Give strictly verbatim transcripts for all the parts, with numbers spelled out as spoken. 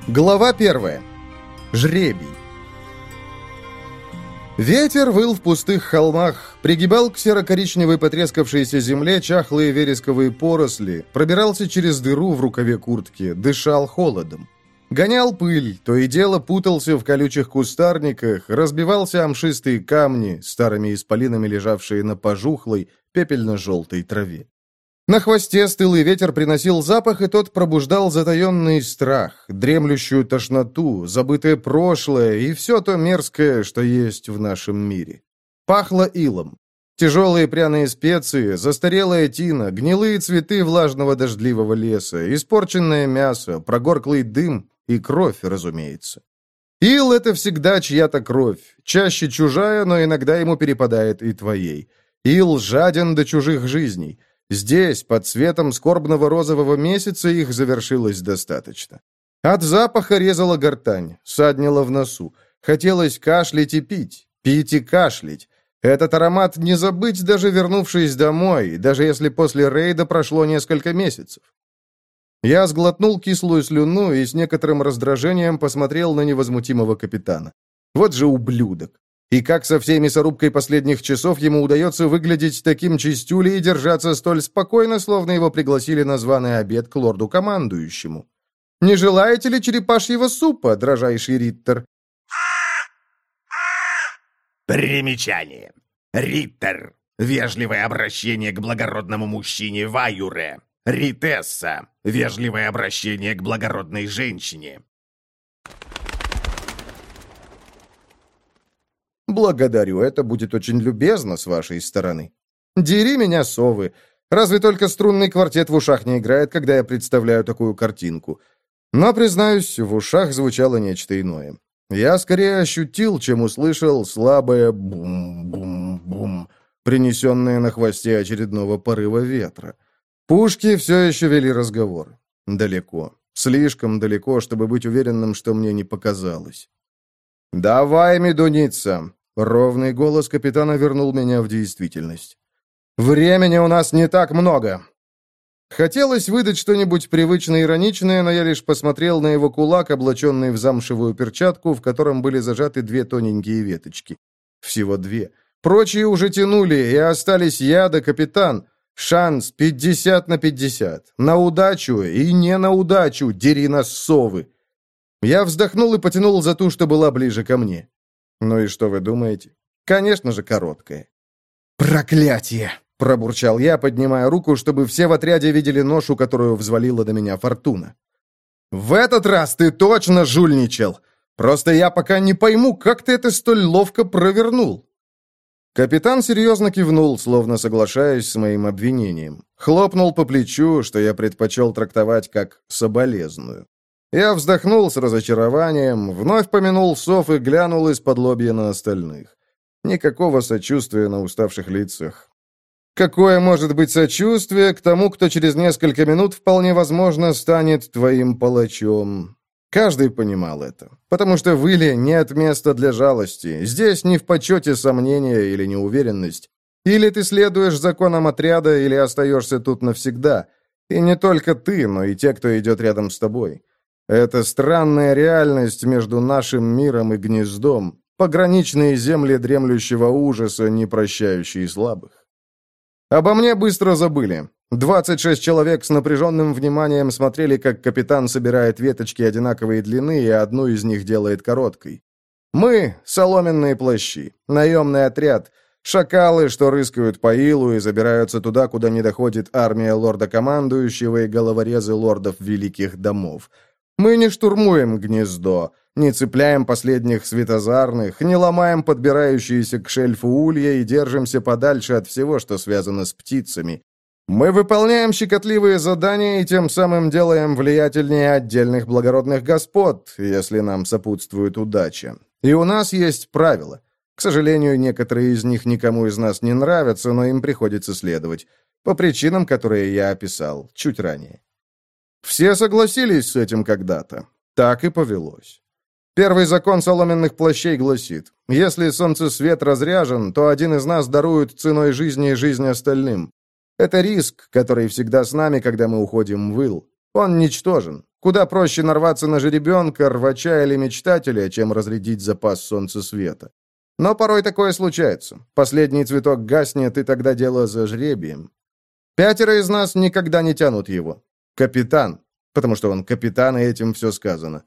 Глава первая. Жребий. Ветер выл в пустых холмах, пригибал к серо-коричневой потрескавшейся земле чахлые вересковые поросли, пробирался через дыру в рукаве куртки, дышал холодом. Гонял пыль, то и дело путался в колючих кустарниках, разбивался о мшистые камни, старыми исполинами лежавшие на пожухлой, пепельно-желтой траве. На хвосте стылый ветер приносил запах, и тот пробуждал затаенный страх, дремлющую тошноту, забытое прошлое и все то мерзкое, что есть в нашем мире. Пахло илом. Тяжелые пряные специи, застарелая тина, гнилые цветы влажного дождливого леса, испорченное мясо, прогорклый дым и кровь, разумеется. Ил — это всегда чья-то кровь, чаще чужая, но иногда ему перепадает и твоей. Ил жаден до чужих жизней. Здесь, под светом скорбного розового месяца, их завершилось достаточно. От запаха резала гортань, саднила в носу. Хотелось кашлять и пить, пить и кашлять. Этот аромат не забыть, даже вернувшись домой, даже если после рейда прошло несколько месяцев. Я сглотнул кислую слюну и с некоторым раздражением посмотрел на невозмутимого капитана. Вот же ублюдок. И как со всей мясорубкой последних часов ему удается выглядеть таким чистюлей и держаться столь спокойно, словно его пригласили на званый обед к лорду-командующему. «Не желаете ли черепашьего супа, дрожайший Риттер?» Примечание. Риттер. Вежливое обращение к благородному мужчине в аюре. Ритесса. Вежливое обращение к благородной женщине. «Благодарю, это будет очень любезно с вашей стороны. Дери меня, совы. Разве только струнный квартет в ушах не играет, когда я представляю такую картинку. Но, признаюсь, в ушах звучало нечто иное. Я скорее ощутил, чем услышал слабое бум-бум-бум, принесенное на хвосте очередного порыва ветра. Пушки все еще вели разговор. Далеко. Слишком далеко, чтобы быть уверенным, что мне не показалось. «Давай, медуница!» Ровный голос капитана вернул меня в действительность. «Времени у нас не так много!» Хотелось выдать что-нибудь привычно ироничное, но я лишь посмотрел на его кулак, облаченный в замшевую перчатку, в котором были зажаты две тоненькие веточки. Всего две. Прочие уже тянули, и остались я да капитан. Шанс пятьдесят на пятьдесят. На удачу и не на удачу, дери нас, совы. Я вздохнул и потянул за ту, что была ближе ко мне. Ну и что вы думаете? Конечно же, короткая. «Проклятие!» — пробурчал я, поднимая руку, чтобы все в отряде видели ношу, которую взвалила до меня Фортуна. «В этот раз ты точно жульничал! Просто я пока не пойму, как ты это столь ловко провернул!» Капитан серьезно кивнул, словно соглашаясь с моим обвинением. Хлопнул по плечу, что я предпочел трактовать как «соболезную». Я вздохнул с разочарованием, вновь помянул сов и глянул из-под лобья на остальных. Никакого сочувствия на уставших лицах. Какое может быть сочувствие к тому, кто через несколько минут вполне возможно станет твоим палачом? Каждый понимал это, потому что в Иле нет места для жалости. Здесь не в почете сомнения или неуверенность. Или ты следуешь законам отряда, или остаешься тут навсегда. И не только ты, но и те, кто идет рядом с тобой. Это странная реальность между нашим миром и гнездом, пограничные земли дремлющего ужаса, не прощающие слабых. Обо мне быстро забыли. двадцать шесть человек с напряженным вниманием смотрели, как капитан собирает веточки одинаковой длины, и одну из них делает короткой. Мы — соломенные плащи, наемный отряд, шакалы, что рыскают по Илу и забираются туда, куда не доходит армия лорда-командующего и головорезы лордов великих домов. Мы не штурмуем гнездо, не цепляем последних светозарных, не ломаем подбирающиеся к шельфу улья и держимся подальше от всего, что связано с птицами. Мы выполняем щекотливые задания и тем самым делаем влиятельнее отдельных благородных господ, если нам сопутствует удача. И у нас есть правила. К сожалению, некоторые из них никому из нас не нравятся, но им приходится следовать, по причинам, которые я описал чуть ранее. Все согласились с этим когда-то. Так и повелось. Первый закон соломенных плащей гласит: если солнцесвет разряжен, то один из нас дарует ценой жизни жизнь остальным. Это риск, который всегда с нами, когда мы уходим в Ил. Он ничтожен. Куда проще нарваться на жеребенка, рвача или мечтателя, чем разрядить запас солнцесвета. Но порой такое случается. Последний цветок гаснет, и тогда дело за жребием. Пятеро из нас никогда не тянут его. Капитан, потому что он капитан, и этим все сказано.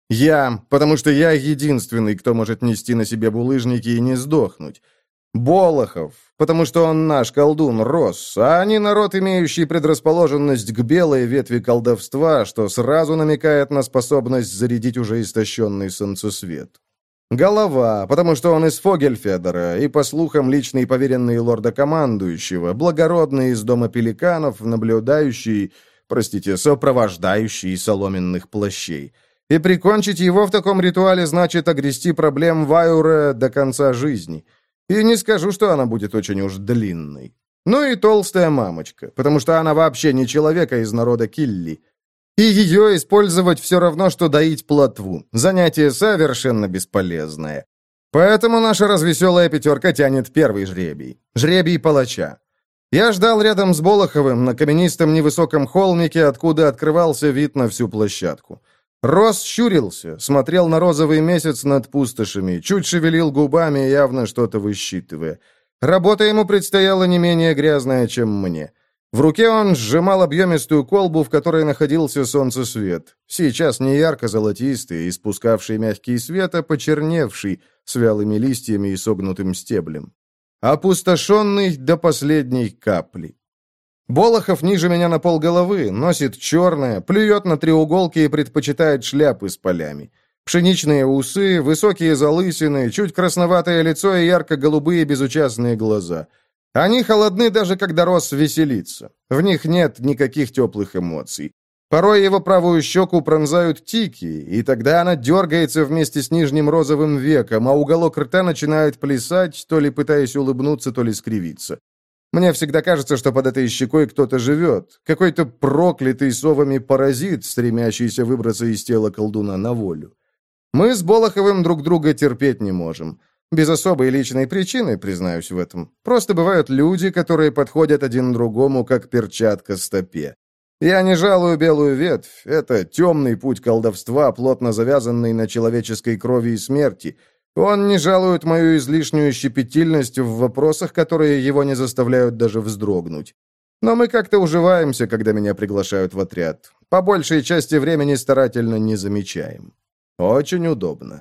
Я, потому что я единственный, кто может нести на себе булыжники и не сдохнуть. Болохов, потому что он наш колдун Росс, а не народ, имеющий предрасположенность к белой ветви колдовства, что сразу намекает на способность зарядить уже истощенный солнцесвет. Голова, потому что он из Фогельфедера, и, по слухам, личный поверенный лорда-командующего, благородный из дома пеликанов, наблюдающий, простите, сопровождающий соломенных плащей. И прикончить его в таком ритуале значит огрести проблем Вайура до конца жизни. И не скажу, что она будет очень уж длинной. Ну и толстая мамочка, потому что она вообще не человека из народа Килли. И ее использовать все равно, что доить плотву. Занятие совершенно бесполезное. Поэтому наша развеселая пятерка тянет первый жребий. Жребий палача. Я ждал рядом с Болоховым на каменистом невысоком холмике, откуда открывался вид на всю площадку. Росс щурился, смотрел на розовый месяц над пустошами, чуть шевелил губами, явно что-то высчитывая. Работа ему предстояла не менее грязная, чем мне. В руке он сжимал объемистую колбу, в которой находился солнцесвет. Сейчас не ярко-золотистый, испускавший мягкий свет, а почерневший, с вялыми листьями и согнутым стеблем. Опустошенный до последней капли. Болохов ниже меня на полголовы, носит черное, плюет на треуголки и предпочитает шляпы с полями. Пшеничные усы, высокие залысины, чуть красноватое лицо и ярко-голубые безучастные глаза. Они холодны даже когда Росс веселится. В них нет никаких теплых эмоций. Порой его правую щеку пронзают тики, и тогда она дергается вместе с нижним розовым веком, а уголок рта начинает плясать, то ли пытаясь улыбнуться, то ли скривиться. Мне всегда кажется, что под этой щекой кто-то живет. Какой-то проклятый совами паразит, стремящийся выбраться из тела колдуна на волю. Мы с Болоховым друг друга терпеть не можем. Без особой личной причины, признаюсь в этом. Просто бывают люди, которые подходят один другому, как перчатка стопе. Я не жалую белую ветвь. Это темный путь колдовства, плотно завязанный на человеческой крови и смерти. Он не жалует мою излишнюю щепетильность в вопросах, которые его не заставляют даже вздрогнуть. Но мы как-то уживаемся, когда меня приглашают в отряд. По большей части времени старательно не замечаем. Очень удобно.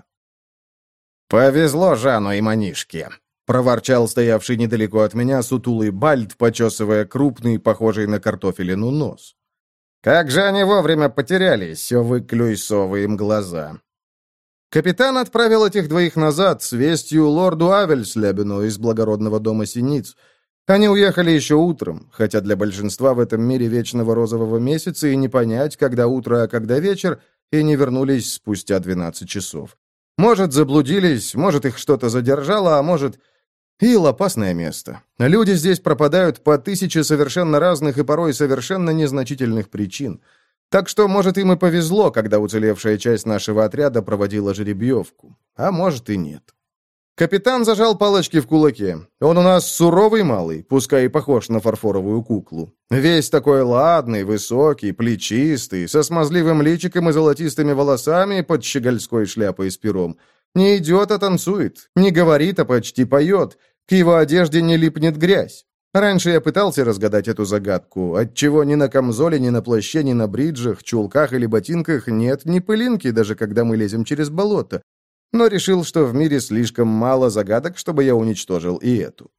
«Повезло Жану и Манишке», — проворчал стоявший недалеко от меня сутулый Бальд, почесывая крупный, похожий на картофелину, нос. «Как же они вовремя потерялись, выклюй совы им глаза». Капитан отправил этих двоих назад с вестью лорду Авельслебену из благородного дома Синиц. Они уехали еще утром, хотя для большинства в этом мире вечного розового месяца и не понять, когда утро, а когда вечер, и не вернулись спустя двенадцать часов. Может, заблудились, может, их что-то задержало, а может... Ил — опасное место. Люди здесь пропадают по тысяче совершенно разных и порой совершенно незначительных причин. Так что, может, им и повезло, когда уцелевшая часть нашего отряда проводила жеребьевку. А может и нет. Капитан зажал палочки в кулаке. Он у нас суровый малый, пускай и похож на фарфоровую куклу. Весь такой ладный, высокий, плечистый, со смазливым личиком и золотистыми волосами под щегольской шляпой с пером. Не идет, а танцует. Не говорит, а почти поет. К его одежде не липнет грязь. Раньше я пытался разгадать эту загадку, отчего ни на камзоле, ни на плаще, ни на бриджах, чулках или ботинках нет ни пылинки, даже когда мы лезем через болото. Но решил, что в мире слишком мало загадок, чтобы я уничтожил и эту.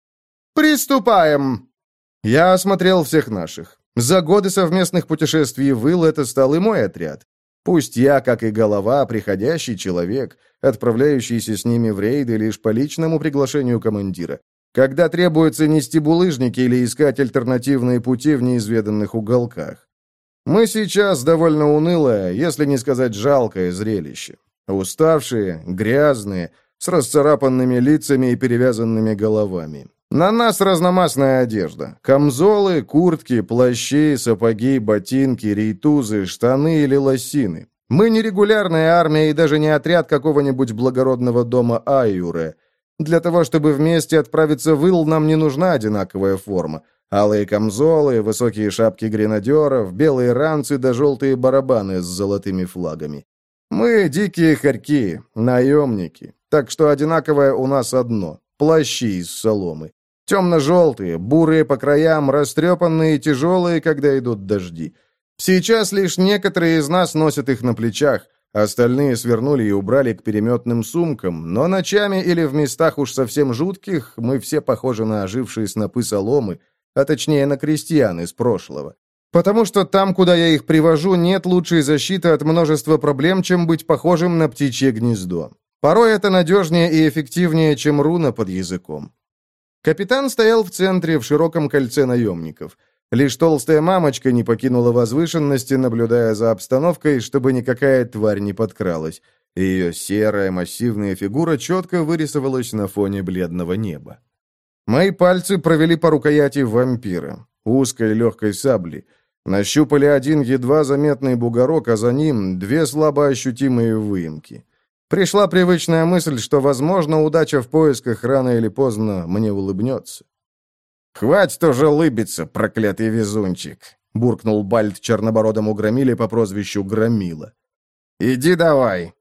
«Приступаем!» Я осмотрел всех наших. За годы совместных путешествий в Ил это стал и мой отряд. Пусть я, как и голова, приходящий человек, отправляющийся с ними в рейды лишь по личному приглашению командира. Когда требуется нести булыжники или искать альтернативные пути в неизведанных уголках. Мы сейчас довольно унылое, если не сказать жалкое зрелище. Уставшие, грязные, с расцарапанными лицами и перевязанными головами. На нас разномастная одежда. Камзолы, куртки, плащи, сапоги, ботинки, рейтузы, штаны или лосины. Мы не регулярная армия и даже не отряд какого-нибудь благородного дома Айюре. Для того, чтобы вместе отправиться в Ил, нам не нужна одинаковая форма. Алые камзолы, высокие шапки гренадеров, белые ранцы да желтые барабаны с золотыми флагами. Мы дикие хорьки, наемники, так что одинаковое у нас одно — плащи из соломы. Темно-желтые, бурые по краям, растрепанные и тяжелые, когда идут дожди. Сейчас лишь некоторые из нас носят их на плечах, остальные свернули и убрали к переметным сумкам, но ночами или в местах уж совсем жутких мы все похожи на ожившие снопы соломы, а точнее на крестьян из прошлого. Потому что там, куда я их привожу, нет лучшей защиты от множества проблем, чем быть похожим на птичье гнездо. Порой это надежнее и эффективнее, чем руна под языком. Капитан стоял в центре, в широком кольце наемников. Лишь толстая мамочка не покинула возвышенности, наблюдая за обстановкой, чтобы никакая тварь не подкралась. Ее серая массивная фигура четко вырисовалась на фоне бледного неба. Мои пальцы провели по рукояти вампира, узкой легкой сабли. Нащупали один едва заметный бугорок, а за ним две слабо ощутимые выемки. Пришла привычная мысль, что, возможно, удача в поисках рано или поздно мне улыбнется. «Хватит уже лыбиться, проклятый везунчик!» — буркнул Бальд чернобородому громиле по прозвищу Громила. «Иди давай!»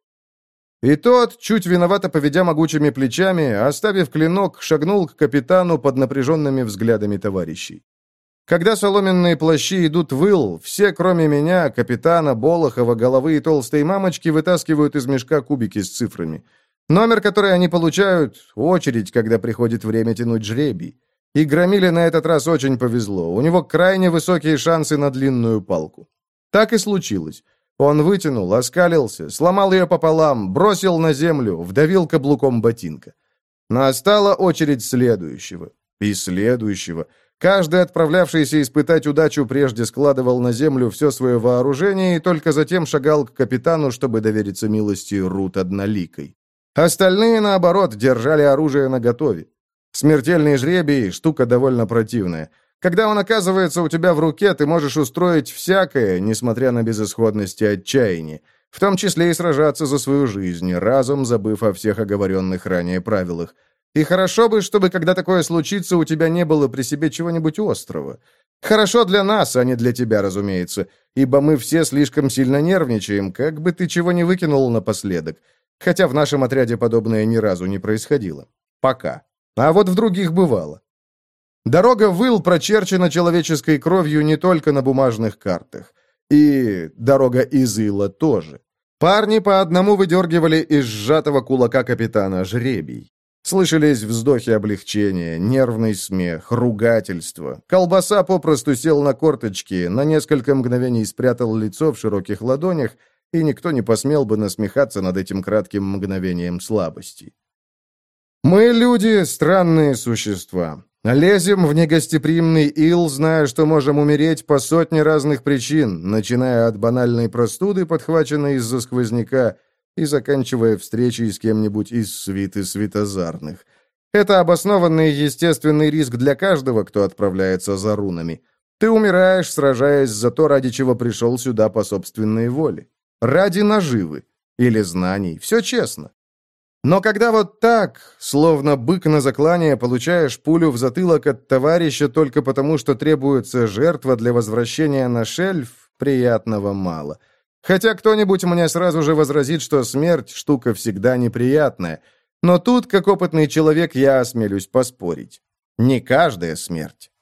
И тот, чуть виновато поведя могучими плечами, оставив клинок, шагнул к капитану под напряженными взглядами товарищей. Когда соломенные плащи идут в ил, все, кроме меня, капитана, Болохова, головы и толстой мамочки, вытаскивают из мешка кубики с цифрами. Номер, который они получают — очередь, когда приходит время тянуть жребий. И Громиле на этот раз очень повезло. У него крайне высокие шансы на длинную палку. Так и случилось. Он вытянул, оскалился, сломал ее пополам, бросил на землю, вдавил каблуком ботинка. Настала очередь следующего. И следующего. Каждый, отправлявшийся испытать удачу, прежде складывал на землю все свое вооружение и только затем шагал к капитану, чтобы довериться милости Рут Одноликой. Остальные, наоборот, держали оружие наготове. Смертельный жребий — штука довольно противная. Когда он оказывается у тебя в руке, ты можешь устроить всякое, несмотря на безысходность и отчаяние, в том числе и сражаться за свою жизнь, разом забыв о всех оговоренных ранее правилах. И хорошо бы, чтобы, когда такое случится, у тебя не было при себе чего-нибудь острого. Хорошо для нас, а не для тебя, разумеется, ибо мы все слишком сильно нервничаем, как бы ты чего не выкинул напоследок. Хотя в нашем отряде подобное ни разу не происходило. Пока. А вот в других бывало. Дорога в ил прочерчена человеческой кровью не только на бумажных картах. И дорога из ила тоже. Парни по одному выдергивали из сжатого кулака капитана жребий. Слышались вздохи облегчения, нервный смех, ругательство. Колбаса попросту сел на корточки, на несколько мгновений спрятал лицо в широких ладонях, и никто не посмел бы насмехаться над этим кратким мгновением слабости. Мы, люди, странные существа. Лезем в негостеприимный ил, зная, что можем умереть по сотне разных причин, начиная от банальной простуды, подхваченной из-за сквозняка, и заканчивая встречей с кем-нибудь из свиты святозарных. Это обоснованный естественный риск для каждого, кто отправляется за рунами. Ты умираешь, сражаясь за то, ради чего пришел сюда по собственной воле. Ради наживы или знаний. Все честно. Но когда вот так, словно бык на заклание, получаешь пулю в затылок от товарища только потому, что требуется жертва для возвращения на шельф, приятного мало. Хотя кто-нибудь мне сразу же возразит, что смерть — штука всегда неприятная. Но тут, как опытный человек, я осмелюсь поспорить. Не каждая смерть.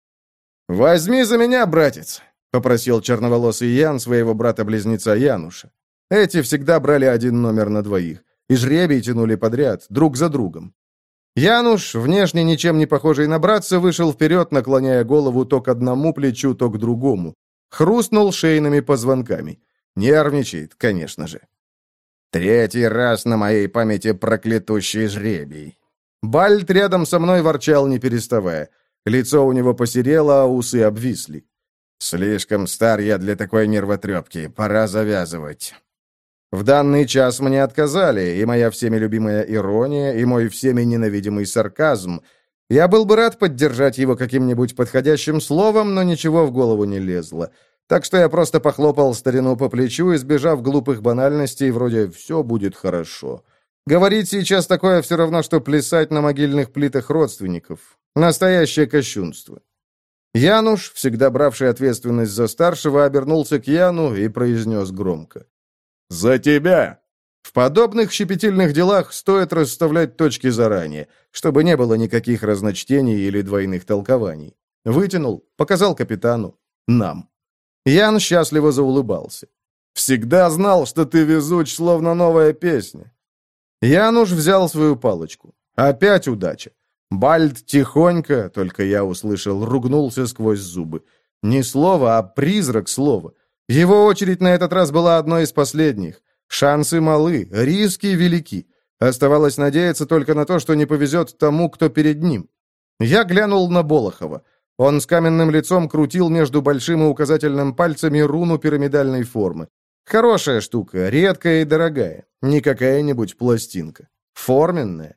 «Возьми за меня, братец», — попросил черноволосый Ян своего брата-близнеца Януша. Эти всегда брали один номер на двоих. И жребий тянули подряд, друг за другом. Януш, внешне ничем не похожий на братца, вышел вперед, наклоняя голову то к одному плечу, то к другому. Хрустнул шейными позвонками. Нервничает, конечно же. Третий раз на моей памяти проклятущий жребий. Бальд рядом со мной ворчал, не переставая. Лицо у него посерело, а усы обвисли. Слишком стар я для такой нервотрепки, пора завязывать. В данный час мне отказали, и моя всеми любимая ирония, и мой всеми ненавидимый сарказм. Я был бы рад поддержать его каким-нибудь подходящим словом, но ничего в голову не лезло. Так что я просто похлопал старину по плечу, избежав глупых банальностей, вроде «все будет хорошо». Говорить сейчас такое все равно, что плясать на могильных плитах родственников. Настоящее кощунство. Януш, всегда бравший ответственность за старшего, обернулся к Яну и произнес громко. «За тебя!» В подобных щепетильных делах стоит расставлять точки заранее, чтобы не было никаких разночтений или двойных толкований. Вытянул, показал капитану. Нам. Ян счастливо заулыбался. «Всегда знал, что ты везуч, словно новая песня». Януш взял свою палочку. Опять удача. Бальд тихонько, только я услышал, ругнулся сквозь зубы. Не слово, а призрак слова. Его очередь на этот раз была одной из последних. Шансы малы, риски велики. Оставалось надеяться только на то, что не повезет тому, кто перед ним. Я глянул на Болохова. Он с каменным лицом крутил между большим и указательным пальцами руну пирамидальной формы. Хорошая штука, редкая и дорогая. Не какая-нибудь пластинка. Форменная.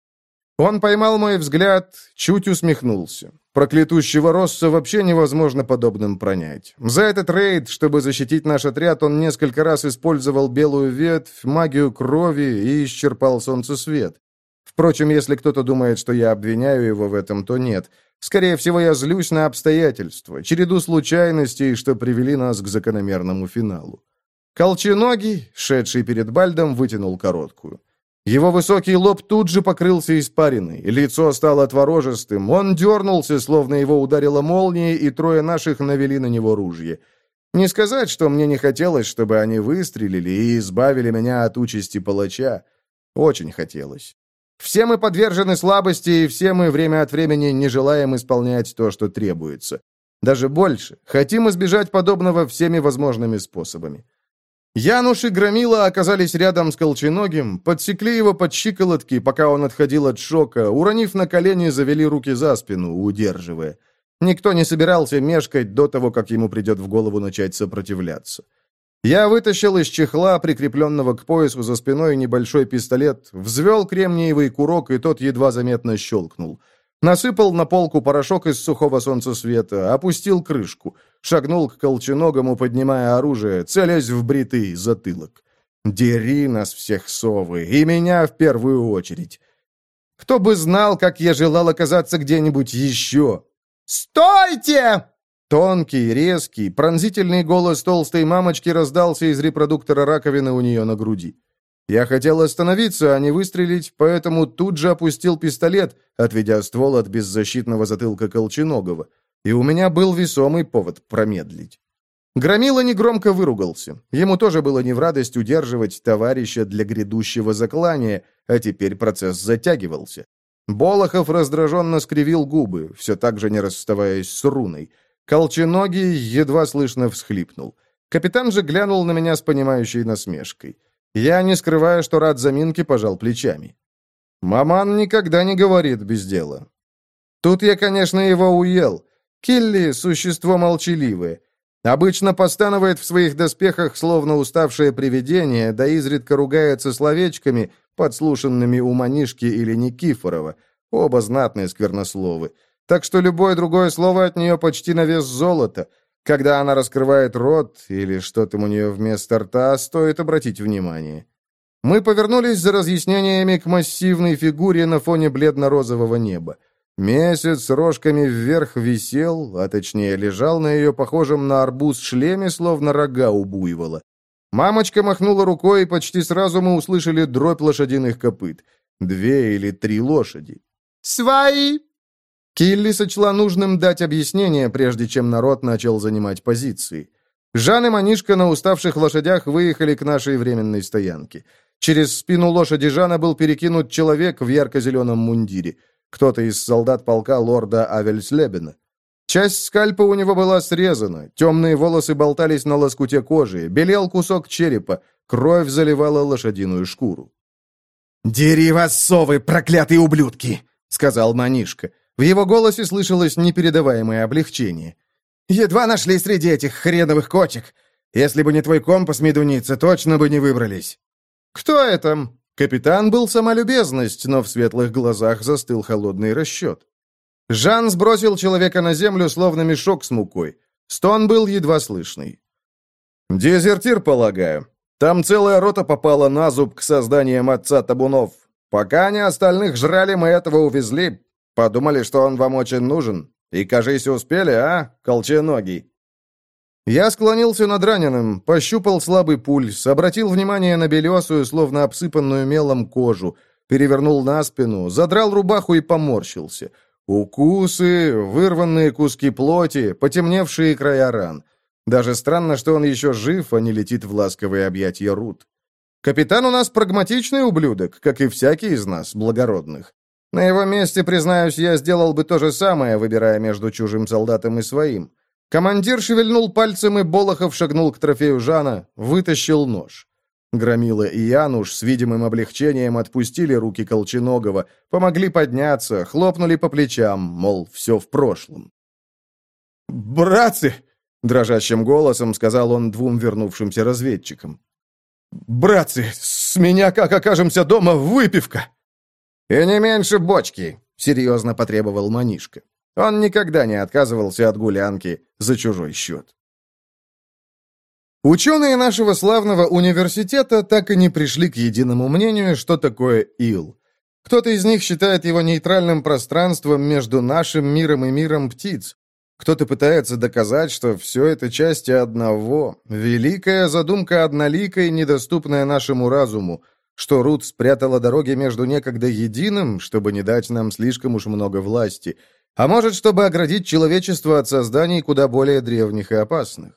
Он поймал мой взгляд, чуть усмехнулся. Проклятущего Росса вообще невозможно подобным пронять. За этот рейд, чтобы защитить наш отряд, он несколько раз использовал белую ветвь, магию крови и исчерпал солнцесвет. Впрочем, если кто-то думает, что я обвиняю его в этом, то нет. Скорее всего, я злюсь на обстоятельства, череду случайностей, что привели нас к закономерному финалу. Колченогий, шедший перед Бальдом, вытянул короткую. Его высокий лоб тут же покрылся испариной, лицо стало отворожистым, он дернулся, словно его ударила молния, и трое наших навели на него ружья. Не сказать, что мне не хотелось, чтобы они выстрелили и избавили меня от участи палача. Очень хотелось. Все мы подвержены слабости, и все мы время от времени не желаем исполнять то, что требуется. Даже больше, хотим избежать подобного всеми возможными способами. Януш и Громила оказались рядом с Колченогим, подсекли его под щиколотки, пока он отходил от шока, уронив на колени, завели руки за спину, удерживая. Никто не собирался мешкать до того, как ему придет в голову начать сопротивляться. Я вытащил из чехла, прикрепленного к поясу за спиной, небольшой пистолет, взвел кремниевый курок, и тот едва заметно щелкнул. Насыпал на полку порошок из сухого солнцесвета, опустил крышку, шагнул к Колченогому, поднимая оружие, целясь в бритый затылок. Дери нас всех, совы, и меня в первую очередь. Кто бы знал, как я желал оказаться где-нибудь еще. «Стойте!» Тонкий, резкий, пронзительный голос толстой мамочки раздался из репродуктора раковины у нее на груди. Я хотел остановиться, а не выстрелить, поэтому тут же опустил пистолет, отведя ствол от беззащитного затылка Колченогова, и у меня был весомый повод промедлить. Громила негромко выругался. Ему тоже было не в радость удерживать товарища для грядущего заклания, а теперь процесс затягивался. Болохов раздраженно скривил губы, все так же не расставаясь с руной. Колченогий едва слышно всхлипнул. Капитан же глянул на меня с понимающей насмешкой. Я, не скрывая, что рад заминке, пожал плечами. Маман никогда не говорит без дела. Тут я, конечно, его уел. Килли — существо молчаливое. Обычно постанывает в своих доспехах, словно уставшее привидение, да изредка ругается словечками, подслушанными у Манишки или Никифорова. Оба знатные сквернословы. Так что любое другое слово от нее почти на вес золота. Когда она раскрывает рот или что там у нее вместо рта, стоит обратить внимание. Мы повернулись за разъяснениями к массивной фигуре на фоне бледно-розового неба. Месяц рожками вверх висел, а точнее лежал на ее похожем на арбуз шлеме, словно рога у буйвола. Мамочка махнула рукой, и почти сразу мы услышали дробь лошадиных копыт. Две или три лошади. «Свои!» Килли сочла нужным дать объяснение, прежде чем народ начал занимать позиции. Жан и Манишка на уставших лошадях выехали к нашей временной стоянке. Через спину лошади Жана был перекинут человек в ярко-зеленом мундире. Кто-то из солдат полка лорда Авельслебена. Часть скальпа у него была срезана, темные волосы болтались на лоскуте кожи, белел кусок черепа, кровь заливала лошадиную шкуру. «Дери вас, совы, проклятые ублюдки!» — сказал Манишка. В его голосе слышалось непередаваемое облегчение. «Едва нашли среди этих хреновых кочек. Если бы не твой компас, медуница, точно бы не выбрались». «Кто это?» Капитан был сама любезность, но в светлых глазах застыл холодный расчет. Жан сбросил человека на землю, словно мешок с мукой. Стон был едва слышный. «Дезертир, полагаю. Там целая рота попала на зуб к созданиям отца табунов. Пока они остальных жрали, мы этого увезли. Подумали, что он вам очень нужен. И, кажись, успели, а, колченогий?» Я склонился над раненым, пощупал слабый пульс, обратил внимание на белесую, словно обсыпанную мелом кожу, перевернул на спину, задрал рубаху и поморщился. Укусы, вырванные куски плоти, потемневшие края ран. Даже странно, что он еще жив, а не летит в ласковые объятия Рут. Капитан у нас прагматичный ублюдок, как и всякий из нас, благородных. На его месте, признаюсь, я сделал бы то же самое, выбирая между чужим солдатом и своим. Командир шевельнул пальцем, и Болохов шагнул к трофею Жана, вытащил нож. Громила и Януш с видимым облегчением отпустили руки Колченогова, помогли подняться, хлопнули по плечам, мол, все в прошлом. «Братцы!» — дрожащим голосом сказал он двум вернувшимся разведчикам. «Братцы, с меня, как окажемся дома, выпивка!» «И не меньше бочки!» — серьезно потребовал Манишка. Он никогда не отказывался от гулянки за чужой счет. Ученые нашего славного университета так и не пришли к единому мнению, что такое ил. Кто-то из них считает его нейтральным пространством между нашим миром и миром птиц. Кто-то пытается доказать, что все это части одного, великая задумка одноликой, недоступная нашему разуму, что Рут спрятала дороги между некогда единым, чтобы не дать нам слишком уж много власти, а может, чтобы оградить человечество от созданий куда более древних и опасных.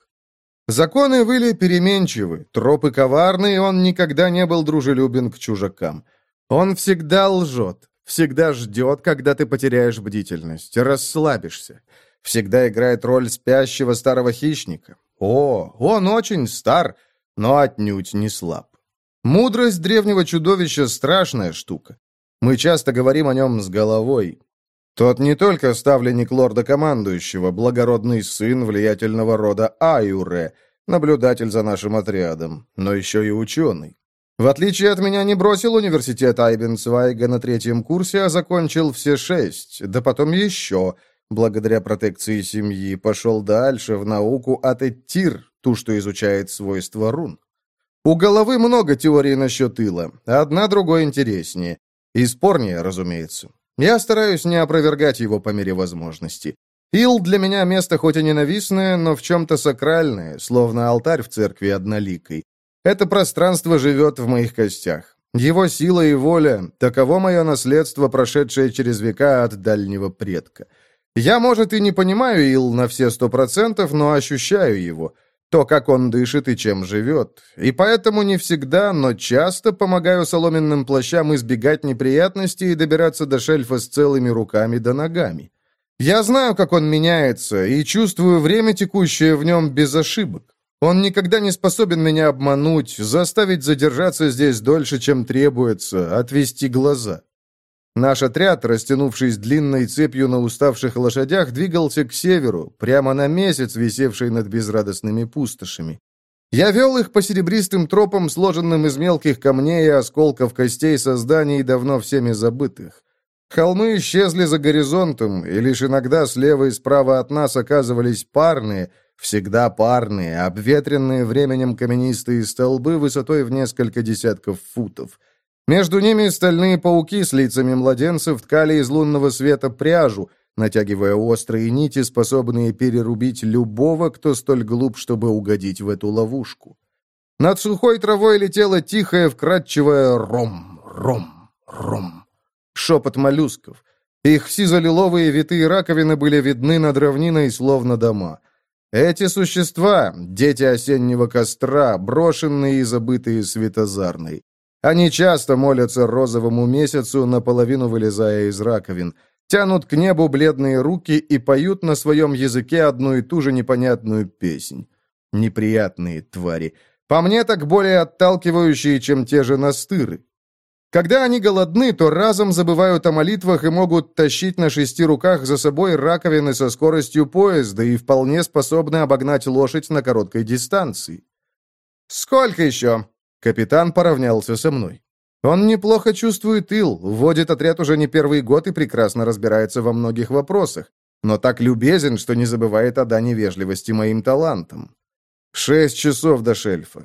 Законы были переменчивы, тропы коварны, и он никогда не был дружелюбен к чужакам. Он всегда лжет, всегда ждет, когда ты потеряешь бдительность, расслабишься. Всегда играет роль спящего старого хищника. О, он очень стар, но отнюдь не слаб. Мудрость древнего чудовища — страшная штука. Мы часто говорим о нем с головой. Тот не только ставленник лорда-командующего, благородный сын влиятельного рода Аюре, наблюдатель за нашим отрядом, но еще и ученый. В отличие от меня, не бросил университет Айбенцвайга на третьем курсе, а закончил все шесть, да потом еще, благодаря протекции семьи, пошел дальше в науку Атеттир, ту, что изучает свойства рун. У головы много теорий насчет ила, одна другой интереснее. И спорнее, разумеется. Я стараюсь не опровергать его по мере возможности. Ил для меня место хоть и ненавистное, но в чем-то сакральное, словно алтарь в церкви одноликой. Это пространство живет в моих костях. Его сила и воля — таково мое наследство, прошедшее через века от дальнего предка. Я, может, и не понимаю Ил на все сто процентов, но ощущаю его, то, как он дышит и чем живет. И поэтому не всегда, но часто помогаю соломенным плащам избегать неприятностей и добираться до шельфа с целыми руками да ногами. Я знаю, как он меняется, и чувствую время, текущее в нем, без ошибок. Он никогда не способен меня обмануть, заставить задержаться здесь дольше, чем требуется, отвести глаза. Наш отряд, растянувшись длинной цепью на уставших лошадях, двигался к северу, прямо на месяц, висевший над безрадостными пустошами. Я вел их по серебристым тропам, сложенным из мелких камней и осколков костей созданий, давно всеми забытых. Холмы исчезли за горизонтом, и лишь иногда слева и справа от нас оказывались парные, всегда парные, обветренные временем каменистые столбы высотой в несколько десятков футов. Между ними стальные пауки с лицами младенцев ткали из лунного света пряжу, натягивая острые нити, способные перерубить любого, кто столь глуп, чтобы угодить в эту ловушку. Над сухой травой летело тихое, вкрадчивое «ром, ром, ром». Шепот моллюсков. Их сизо-лиловые витые раковины были видны над равниной, словно дома. Эти существа — дети осеннего костра, брошенные и забытые Светозарной. Они часто молятся розовому месяцу, наполовину вылезая из раковин, тянут к небу бледные руки и поют на своем языке одну и ту же непонятную песнь. Неприятные твари. По мне, так более отталкивающие, чем те же настыры. Когда они голодны, то разом забывают о молитвах и могут тащить на шести руках за собой раковины со скоростью поезда и вполне способны обогнать лошадь на короткой дистанции. «Сколько еще?» Капитан поравнялся со мной. Он неплохо чувствует ил, вводит отряд уже не первый год и прекрасно разбирается во многих вопросах, но так любезен, что не забывает о дани вежливости моим талантам. Шесть часов до шельфа.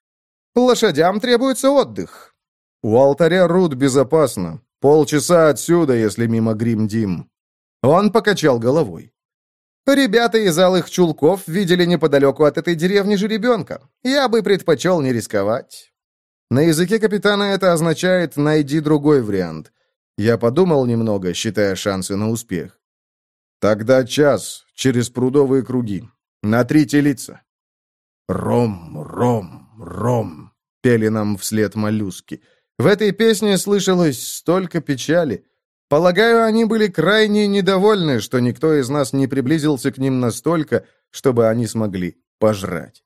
Лошадям требуется отдых. У алтаря Рут безопасно. Полчаса отсюда, если мимо Грим-Дим. Он покачал головой. Ребята из Алых Чулков видели неподалеку от этой деревни жеребенка. Я бы предпочел не рисковать». На языке капитана это означает «найди другой вариант». Я подумал немного, считая шансы на успех. «Тогда час, через прудовые круги. На три телица». «Ром, ром, ром», — пели нам вслед моллюски. В этой песне слышалось столько печали. Полагаю, они были крайне недовольны, что никто из нас не приблизился к ним настолько, чтобы они смогли пожрать.